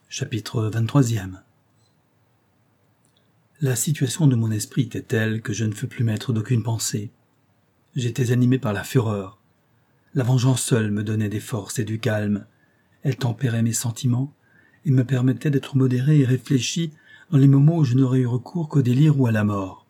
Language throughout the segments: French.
Chapitre 23. La situation de mon esprit était telle que je ne fus plus maître d'aucune pensée. J'étais animé par la fureur. La vengeance seule me donnait des forces et du calme. Elle tempérait mes sentiments et me permettait d'être modéré et réfléchi dans les moments où je n'aurais eu recours qu'au délire ou à la mort.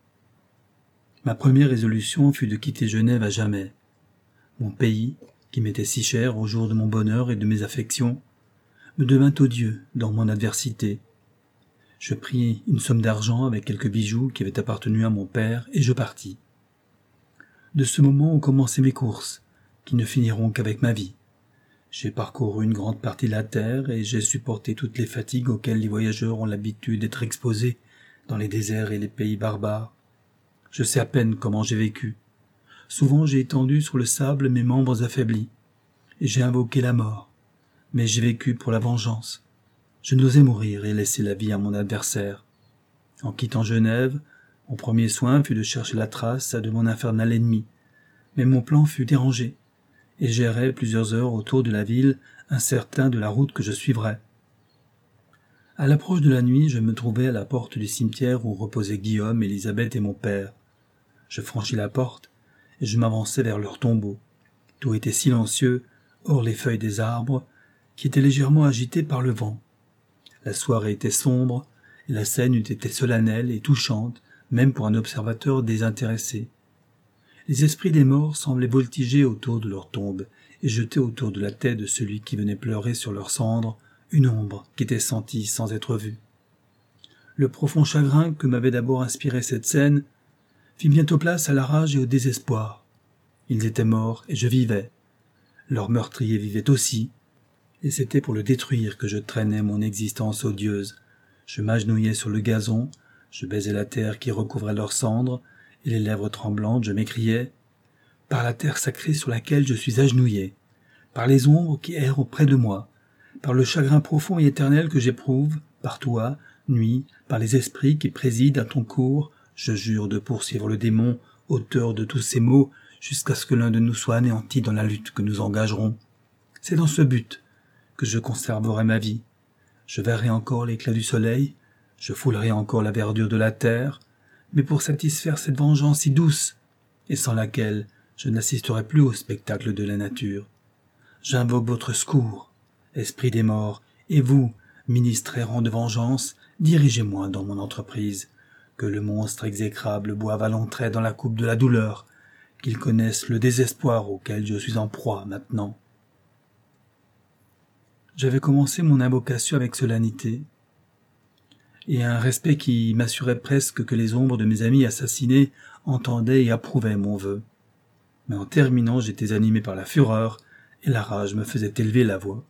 Ma première résolution fut de quitter Genève à jamais. Mon pays, qui m'était si cher au jour de mon bonheur et de mes affections, me devint odieux dans mon adversité. Je pris une somme d'argent avec quelques bijoux qui avaient appartenu à mon père et je partis. De ce moment ont commencé mes courses, qui ne finiront qu'avec ma vie. J'ai parcouru une grande partie de la terre et j'ai supporté toutes les fatigues auxquelles les voyageurs ont l'habitude d'être exposés dans les déserts et les pays barbares. Je sais à peine comment j'ai vécu. Souvent j'ai étendu sur le sable mes membres affaiblis, et j'ai invoqué la mort. Mais j'ai vécu pour la vengeance. Je n'osais mourir et laisser la vie à mon adversaire. En quittant Genève, mon premier soin fut de chercher la trace de mon infernal ennemi. Mais mon plan fut dérangé, et j'errai plusieurs heures autour de la ville, incertain de la route que je suivrais. À l'approche de la nuit, je me trouvai à la porte du cimetière où reposaient Guillaume, Élisabeth et mon père. Je franchis la porte, et je m'avançai vers leur tombeau. Tout était silencieux, hors les feuilles des arbres, qui étaient légèrement agitées par le vent. La soirée était sombre, et la scène eût été solennelle et touchante, même pour un observateur désintéressé. Les esprits des morts semblaient voltiger autour de leur tombe, et jeter autour de la tête de celui qui venait pleurer sur leurs cendres une ombre qui était sentie sans être vue. Le profond chagrin que m'avait d'abord inspiré cette scène fit bientôt place à la rage et au désespoir. Ils étaient morts et je vivais. Leur meurtrier vivait aussi, et c'était pour le détruire que je traînais mon existence odieuse. Je m'agenouillais sur le gazon, je baisais la terre qui recouvrait leurs cendres, et les lèvres tremblantes, je m'écriais « Par la terre sacrée sur laquelle je suis agenouillé, par les ombres qui errent auprès de moi, par le chagrin profond et éternel que j'éprouve, par toi, nuit, par les esprits qui président à ton cours, je jure de poursuivre le démon, auteur de tous ces maux, jusqu'à ce que l'un de nous soit anéanti dans la lutte que nous engagerons. C'est dans ce but que je conserverai ma vie. Je verrai encore l'éclat du soleil, je foulerai encore la verdure de la terre, mais pour satisfaire cette vengeance si douce, et sans laquelle je n'assisterai plus au spectacle de la nature. J'invoque votre secours, esprit des morts, et vous, ministres errants de vengeance, dirigez-moi dans mon entreprise, que le monstre exécrable boive à longs traits dans la coupe de la douleur, qu'il connaisse le désespoir auquel je suis en proie maintenant. J'avais commencé mon invocation avec solennité, et un respect qui m'assurait presque que les ombres de mes amis assassinés entendaient et approuvaient mon vœu. Mais en terminant, j'étais animé par la fureur, et la rage me faisait élever la voix.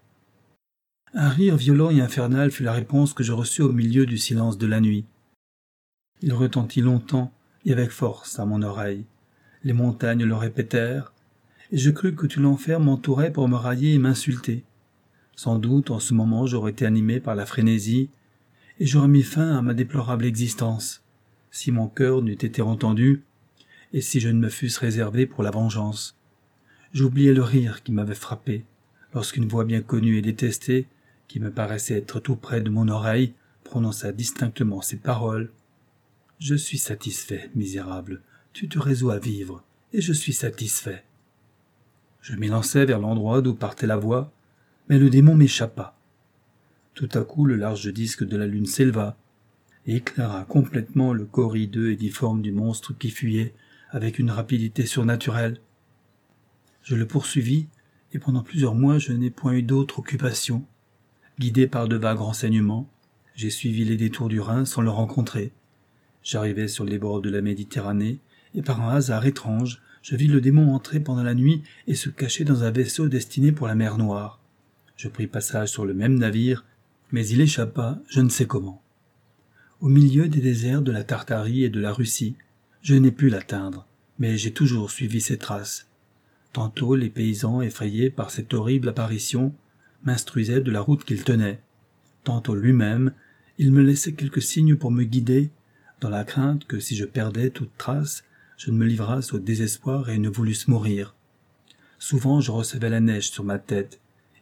Un rire violent et infernal fut la réponse que je reçus au milieu du silence de la nuit. Il retentit longtemps et avec force à mon oreille. Les montagnes le répétèrent, et je crus que tout l'enfer m'entourait pour me railler et m'insulter. Sans doute, en ce moment, j'aurais été animé par la frénésie, et j'aurais mis fin à ma déplorable existence, si mon cœur n'eût été entendu, et si je ne me fusse réservé pour la vengeance. J'oubliais le rire qui m'avait frappé, lorsqu'une voix bien connue et détestée, qui me paraissait être tout près de mon oreille, prononça distinctement ces paroles. « Je suis satisfait, misérable, tu te résous à vivre, et je suis satisfait. » Je m'élançai vers l'endroit d'où partait la voix, mais le démon m'échappa. Tout à coup, le large disque de la lune s'éleva et éclaira complètement le corps hideux et difforme du monstre qui fuyait avec une rapidité surnaturelle. Je le poursuivis, et pendant plusieurs mois je n'ai point eu d'autre occupation. Guidé par de vagues renseignements, j'ai suivi les détours du Rhin sans le rencontrer. J'arrivai sur les bords de la Méditerranée, et par un hasard étrange, je vis le démon entrer pendant la nuit et se cacher dans un vaisseau destiné pour la mer Noire. Je pris passage sur le même navire, mais il échappa, je ne sais comment. Au milieu des déserts de la Tartarie et de la Russie, je n'ai pu l'atteindre, mais j'ai toujours suivi ses traces. Tantôt les paysans, effrayés par cette horrible apparition, m'instruisaient de la route qu'il tenait. Tantôt lui-même, il me laissait quelques signes pour me guider, dans la crainte que si je perdais toute trace, je ne me livrasse au désespoir et ne voulusse mourir. Souvent je recevais la neige sur ma tête,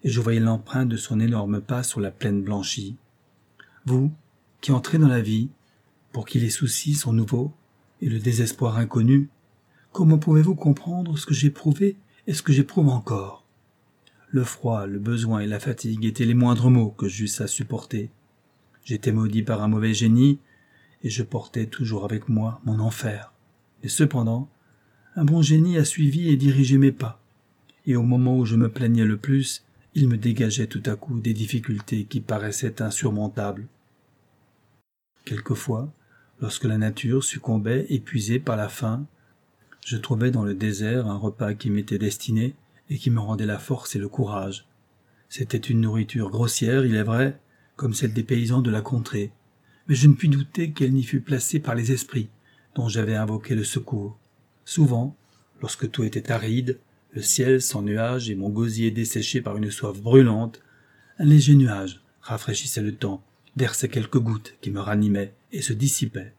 et je voyais l'empreinte de son énorme pas sur la plaine blanchie. Vous, qui entrez dans la vie, pour qui les soucis sont nouveaux et le désespoir inconnu, comment pouvez-vous comprendre ce que j'éprouvais et ce que j'éprouve encore? Le froid, le besoin et la fatigue étaient les moindres maux que j'eusse à supporter. J'étais maudit par un mauvais génie, et je portais toujours avec moi mon enfer. Et cependant, un bon génie a suivi et dirigé mes pas, et au moment où je me plaignais le plus, il me dégageait tout à coup des difficultés qui paraissaient insurmontables. Quelquefois, lorsque la nature succombait épuisée par la faim, je trouvais dans le désert un repas qui m'était destiné et qui me rendait la force et le courage. C'était une nourriture grossière, il est vrai, comme celle des paysans de la contrée, mais je ne puis douter qu'elle n'y fût placée par les esprits dont j'avais invoqué le secours. Souvent, lorsque tout était aride, le ciel sans nuages et mon gosier desséché par une soif brûlante, un léger nuage rafraîchissait le temps, versait quelques gouttes qui me ranimaient et se dissipaient.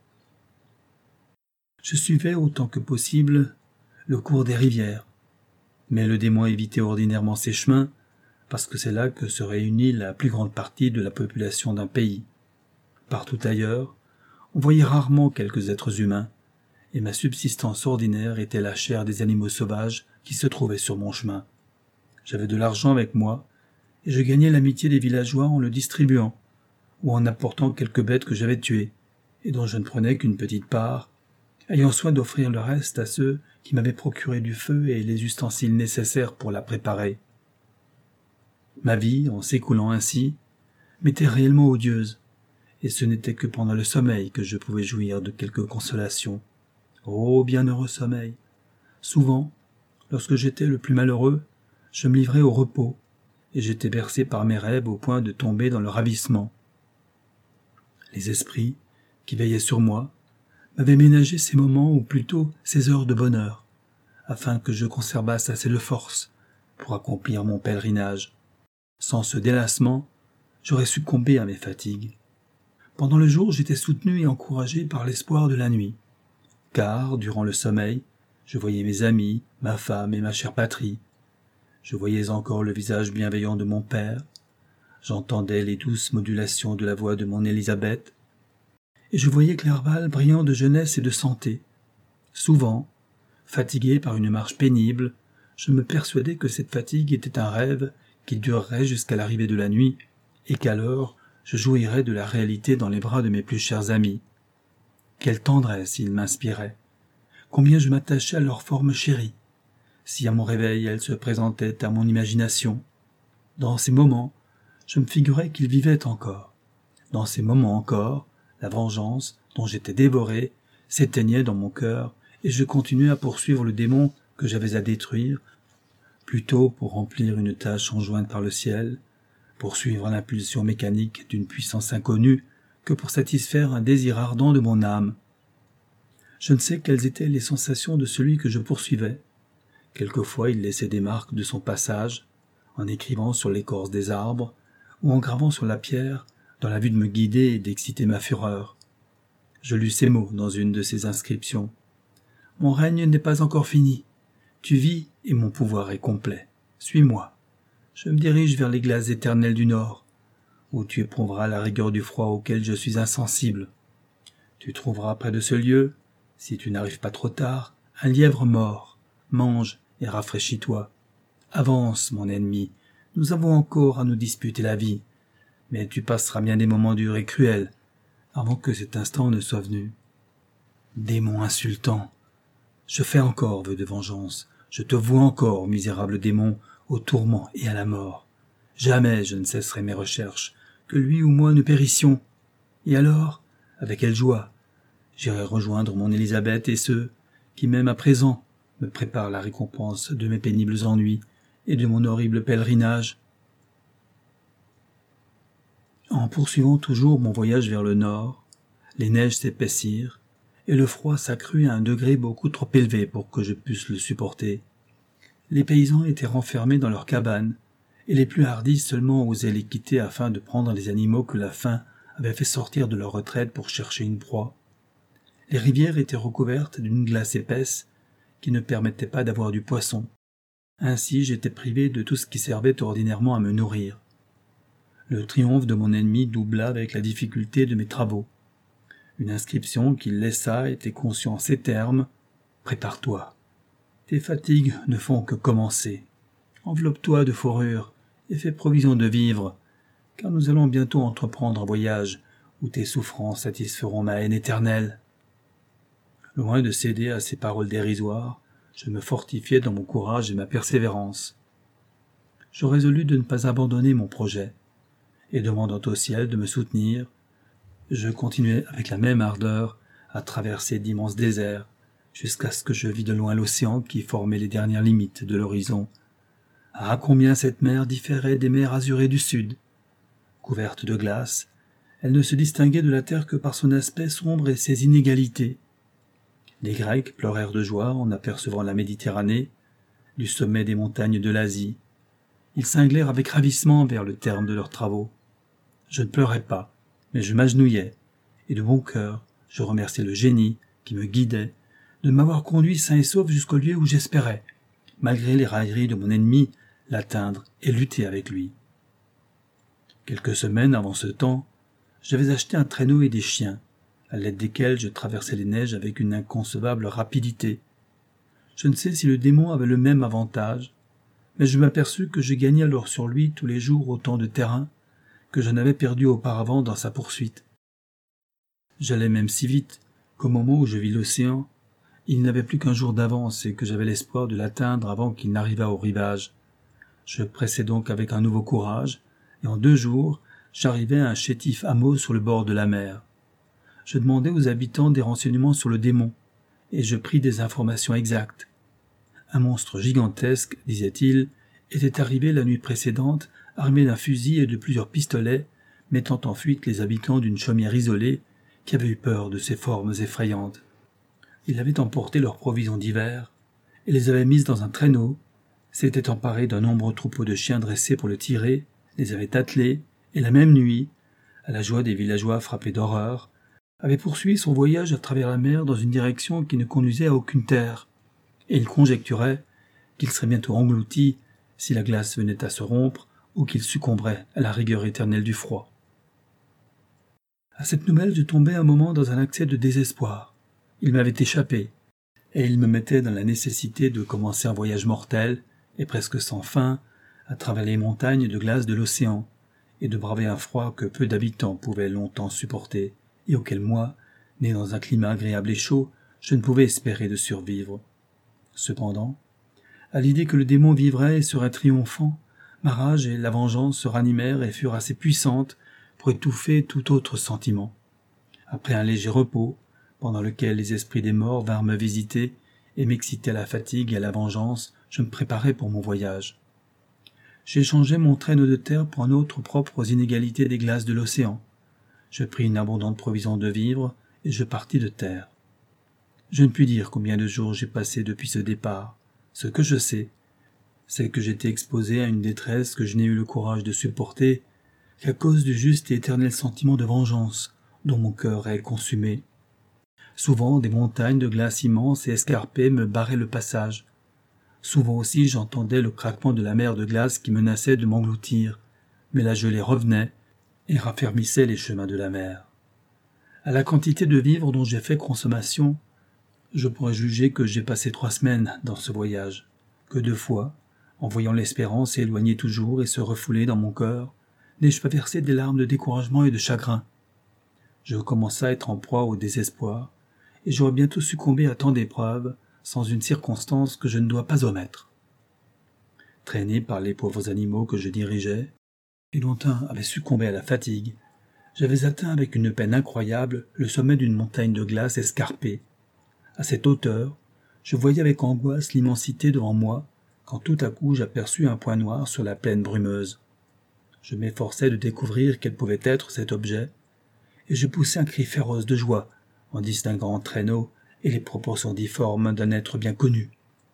Je suivais autant que possible le cours des rivières, mais le démon évitait ordinairement ces chemins parce que c'est là que se réunit la plus grande partie de la population d'un pays. Partout ailleurs, on voyait rarement quelques êtres humains, et ma subsistance ordinaire était la chair des animaux sauvages qui se trouvaient sur mon chemin. J'avais de l'argent avec moi, et je gagnais l'amitié des villageois en le distribuant, ou en apportant quelques bêtes que j'avais tuées, et dont je ne prenais qu'une petite part, ayant soin d'offrir le reste à ceux qui m'avaient procuré du feu et les ustensiles nécessaires pour la préparer. Ma vie, en s'écoulant ainsi, m'était réellement odieuse, et ce n'était que pendant le sommeil que je pouvais jouir de quelque consolation. Ô bienheureux sommeil! Souvent, lorsque j'étais le plus malheureux, je me livrais au repos, et j'étais bercé par mes rêves au point de tomber dans le ravissement. Les esprits, qui veillaient sur moi, m'avaient ménagé ces moments, ou plutôt ces heures de bonheur, afin que je conservasse assez de force pour accomplir mon pèlerinage. Sans ce délassement, j'aurais succombé à mes fatigues. Pendant le jour, j'étais soutenu et encouragé par l'espoir de la nuit, car, durant le sommeil, je voyais mes amis, ma femme et ma chère patrie. Je voyais encore le visage bienveillant de mon père, j'entendais les douces modulations de la voix de mon Élisabeth, et je voyais Clerval brillant de jeunesse et de santé. Souvent, fatigué par une marche pénible, je me persuadais que cette fatigue était un rêve qui durerait jusqu'à l'arrivée de la nuit, et qu'alors je jouirais de la réalité dans les bras de mes plus chers amis. Quelle tendresse ils m'inspiraient! Combien je m'attachais à leur forme chérie! Si à mon réveil elles se présentaient à mon imagination. Dans ces moments, je me figurais qu'ils vivaient encore. Dans ces moments encore, la vengeance, dont j'étais dévoré, s'éteignait dans mon cœur, et je continuais à poursuivre le démon que j'avais à détruire, plutôt pour remplir une tâche enjointe par le ciel, pour suivre l'impulsion mécanique d'une puissance inconnue, que pour satisfaire un désir ardent de mon âme. Je ne sais quelles étaient les sensations de celui que je poursuivais. Quelquefois il laissait des marques de son passage, en écrivant sur l'écorce des arbres, ou en gravant sur la pierre, dans la vue de me guider et d'exciter ma fureur. Je lus ces mots dans une de ces inscriptions. « Mon règne n'est pas encore fini. Tu vis et mon pouvoir est complet. Suis-moi. Je me dirige vers les glaces éternelles du Nord, où tu éprouveras la rigueur du froid auquel je suis insensible. Tu trouveras près de ce lieu, si tu n'arrives pas trop tard, un lièvre mort. Mange et rafraîchis-toi. Avance, mon ennemi, nous avons encore à nous disputer la vie, mais tu passeras bien des moments durs et cruels, avant que cet instant ne soit venu. Démon insultant, je fais encore vœu de vengeance, je te voue encore, misérable démon, au tourment et à la mort. Jamais je ne cesserai mes recherches, que lui ou moi ne périssions. Et alors, avec quelle joie, j'irai rejoindre mon Élisabeth et ceux qui, même à présent, me préparent la récompense de mes pénibles ennuis et de mon horrible pèlerinage. En poursuivant toujours mon voyage vers le nord, les neiges s'épaissirent, et le froid s'accrut à un degré beaucoup trop élevé pour que je pusse le supporter. Les paysans étaient renfermés dans leurs cabanes, et les plus hardis seulement osaient les quitter afin de prendre les animaux que la faim avait fait sortir de leur retraite pour chercher une proie. Les rivières étaient recouvertes d'une glace épaisse qui ne permettait pas d'avoir du poisson. Ainsi j'étais privé de tout ce qui servait ordinairement à me nourrir. Le triomphe de mon ennemi doubla avec la difficulté de mes travaux. Une inscription qu'il laissa était conçue en ces termes: « Prépare-toi. Tes fatigues ne font que commencer. Enveloppe-toi de fourrure et fais provision de vivres, car nous allons bientôt entreprendre un voyage où tes souffrances satisferont ma haine éternelle. » Loin de céder à ces paroles dérisoires, je me fortifiai dans mon courage et ma persévérance. Je résolus de ne pas abandonner mon projet, et demandant au ciel de me soutenir, je continuai avec la même ardeur à traverser d'immenses déserts, jusqu'à ce que je vis de loin l'océan qui formait les dernières limites de l'horizon. Ah, combien cette mer différait des mers azurées du sud! Couverte de glace, elle ne se distinguait de la terre que par son aspect sombre et ses inégalités. Les Grecs pleurèrent de joie en apercevant la Méditerranée, du sommet des montagnes de l'Asie. Ils cinglèrent avec ravissement vers le terme de leurs travaux. Je ne pleurais pas, mais je m'agenouillais, et de bon cœur, je remerciais le génie qui me guidait de m'avoir conduit sain et sauf jusqu'au lieu où j'espérais, malgré les railleries de mon ennemi, l'atteindre et lutter avec lui. Quelques semaines avant ce temps, j'avais acheté un traîneau et des chiens, à l'aide desquels je traversais les neiges avec une inconcevable rapidité. Je ne sais si le démon avait le même avantage, mais je m'aperçus que je gagnais alors sur lui tous les jours autant de terrain que je n'avais perdu auparavant dans sa poursuite. J'allais même si vite qu'au moment où je vis l'océan, il n'avait plus qu'un jour d'avance et que j'avais l'espoir de l'atteindre avant qu'il n'arrivât au rivage. Je pressai donc avec un nouveau courage, et en 2 jours, j'arrivai à un chétif hameau sur le bord de la mer. Je demandai aux habitants des renseignements sur le démon, et je pris des informations exactes. Un monstre gigantesque, disait-il, était arrivé la nuit précédente, armé d'un fusil et de plusieurs pistolets, mettant en fuite les habitants d'une chaumière isolée qui avaient eu peur de ces formes effrayantes. Il avait emporté leurs provisions d'hiver et les avait mises dans un traîneau, s'était emparé d'un nombreux troupeau de chiens dressés pour le tirer, les avait attelés, et la même nuit, à la joie des villageois frappés d'horreur, avait poursuivi son voyage à travers la mer dans une direction qui ne conduisait à aucune terre, et il conjecturait qu'il serait bientôt englouti si la glace venait à se rompre ou qu'il succomberait à la rigueur éternelle du froid. À cette nouvelle, je tombai un moment dans un accès de désespoir. Il m'avait échappé, et il me mettait dans la nécessité de commencer un voyage mortel et presque sans fin à travers les montagnes de glace de l'océan, et de braver un froid que peu d'habitants pouvaient longtemps supporter, et auquel moi, né dans un climat agréable et chaud, je ne pouvais espérer de survivre. Cependant, à l'idée que le démon vivrait et serait triomphant, ma rage et la vengeance se ranimèrent et furent assez puissantes pour étouffer tout autre sentiment. Après un léger repos, pendant lequel les esprits des morts vinrent me visiter et m'exciter à la fatigue et à la vengeance, je me préparais pour mon voyage. J'échangeai mon traîneau de terre pour un autre propre aux inégalités des glaces de l'océan. Je pris une abondante provision de vivres et je partis de terre. Je ne puis dire combien de jours j'ai passé depuis ce départ. Ce que je sais, c'est que j'étais exposé à une détresse que je n'ai eu le courage de supporter qu'à cause du juste et éternel sentiment de vengeance dont mon cœur est consumé. Souvent, des montagnes de glace immenses et escarpées me barraient le passage. Souvent aussi, j'entendais le craquement de la mer de glace qui menaçait de m'engloutir, mais la gelée revenait et raffermissait les chemins de la mer. À la quantité de vivres dont j'ai fait consommation, je pourrais juger que j'ai passé 3 semaines dans ce voyage, que 2 fois, en voyant l'espérance s'éloigner toujours et se refouler dans mon cœur, n'ai-je pas versé des larmes de découragement et de chagrin. Je commençais à être en proie au désespoir, et j'aurais bientôt succombé à tant d'épreuves, sans une circonstance que je ne dois pas omettre. Traîné par les pauvres animaux que je dirigeais, et dont un avait succombé à la fatigue, j'avais atteint avec une peine incroyable le sommet d'une montagne de glace escarpée. À cette hauteur, je voyais avec angoisse l'immensité devant moi, quand tout à coup j'aperçus un point noir sur la plaine brumeuse. Je m'efforçais de découvrir quel pouvait être cet objet, et je poussai un cri féroce de joie en distinguant un traîneau et les proportions difformes d'un être bien connu.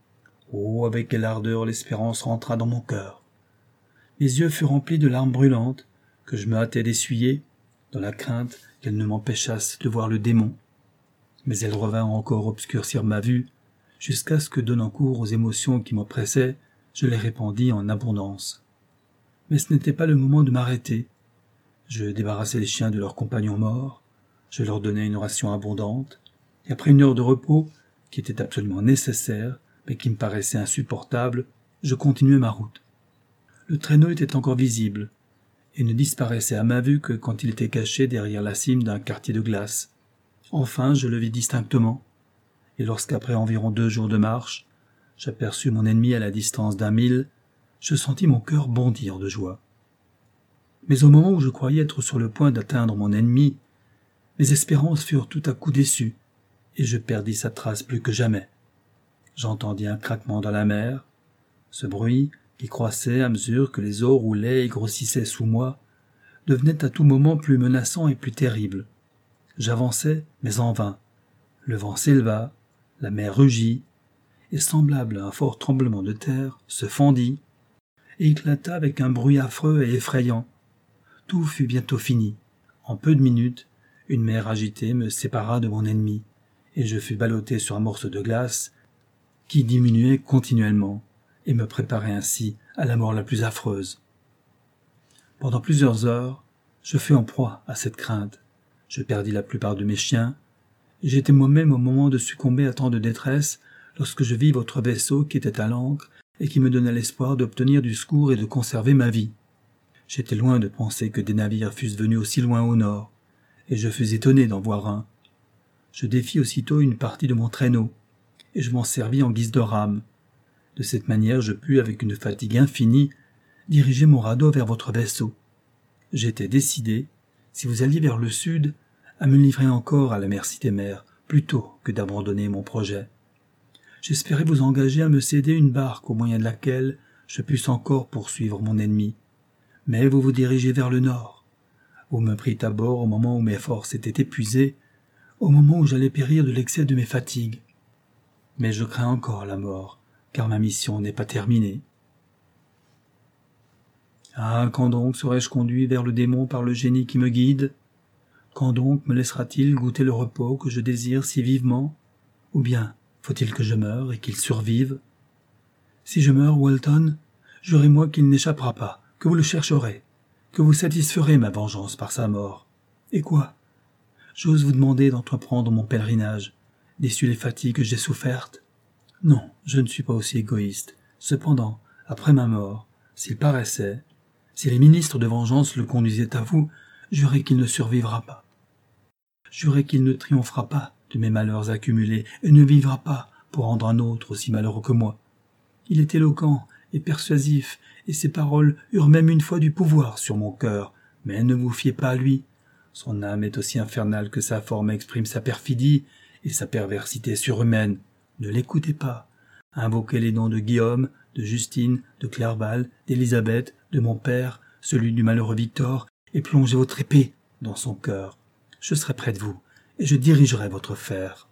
Oh, avec quelle ardeur l'espérance rentra dans mon cœur. Mes yeux furent remplis de larmes brûlantes, que je me hâtai d'essuyer, dans la crainte qu'elles ne m'empêchassent de voir le démon. Mais elles revinrent encore obscurcir ma vue, jusqu'à ce que, donnant cours aux émotions qui m'oppressaient, Je les répandis en abondance. Mais ce n'était pas le moment de m'arrêter. Je débarrassai les chiens de leurs compagnons morts, je leur donnai une ration abondante, et après une heure de repos, qui était absolument nécessaire, mais qui me paraissait insupportable, je continuai ma route. Le traîneau était encore visible, et ne disparaissait à ma vue que quand il était caché derrière la cime d'un quartier de glace. Enfin, je le vis distinctement, et lorsqu'après environ 2 jours de marche, j'aperçus mon ennemi à la distance d'1 mille, je sentis mon cœur bondir de joie. Mais au moment où je croyais être sur le point d'atteindre mon ennemi, mes espérances furent tout à coup déçues, et je perdis sa trace plus que jamais. J'entendis un craquement dans la mer. Ce bruit, qui croissait à mesure que les eaux roulaient et grossissaient sous moi, devenait à tout moment plus menaçant et plus terrible. J'avançai, mais en vain. Le vent s'éleva, la mer rugit, et semblable à un fort tremblement de terre, se fendit, et éclata avec un bruit affreux et effrayant. Tout fut bientôt fini. En peu de minutes, une mer agitée me sépara de mon ennemi, et je fus ballotté sur un morceau de glace qui diminuait continuellement, et me préparait ainsi à la mort la plus affreuse. Pendant plusieurs heures, je fus en proie à cette crainte. Je perdis la plupart de mes chiens, et j'étais moi-même au moment de succomber à tant de détresse lorsque je vis votre vaisseau qui était à l'ancre et qui me donna l'espoir d'obtenir du secours et de conserver ma vie. J'étais loin de penser que des navires fussent venus aussi loin au nord, et je fus étonné d'en voir un. Je défis aussitôt une partie de mon traîneau, et je m'en servis en guise de rame. De cette manière, je pus, avec une fatigue infinie, diriger mon radeau vers votre vaisseau. J'étais décidé, si vous alliez vers le sud, à me livrer encore à la merci des mers, plutôt que d'abandonner mon projet. J'espérais vous engager à me céder une barque au moyen de laquelle je pusse encore poursuivre mon ennemi. Mais vous vous dirigez vers le nord. Vous me prîtes à bord au moment où mes forces étaient épuisées, au moment où j'allais périr de l'excès de mes fatigues. Mais je crains encore la mort, car ma mission n'est pas terminée. Ah, quand donc serai-je conduit vers le démon par le génie qui me guide? Quand donc me laissera-t-il goûter le repos que je désire si vivement? Ou bien faut-il que je meure et qu'il survive? Si je meurs, Walton, jurez-moi qu'il n'échappera pas, que vous le chercherez, que vous satisferez ma vengeance par sa mort. Et quoi? J'ose vous demander d'entreprendre mon pèlerinage, déçu les fatigues que j'ai souffertes? Non, je ne suis pas aussi égoïste. Cependant, après ma mort, s'il paraissait, si les ministres de vengeance le conduisaient à vous, jurez qu'il ne survivra pas. Jurez qu'il ne triomphera pas de mes malheurs accumulés et ne vivra pas pour rendre un autre aussi malheureux que moi. Il est éloquent et persuasif, et ses paroles eurent même une fois du pouvoir sur mon cœur, mais ne vous fiez pas à lui. Son âme est aussi infernale que sa forme exprime sa perfidie et sa perversité surhumaine. Ne l'écoutez pas. Invoquez les noms de Guillaume, de Justine, de Clerval, d'Élisabeth, de mon père, celui du malheureux Victor, et plongez votre épée dans son cœur. Je serai près de vous, et je dirigerai votre fer.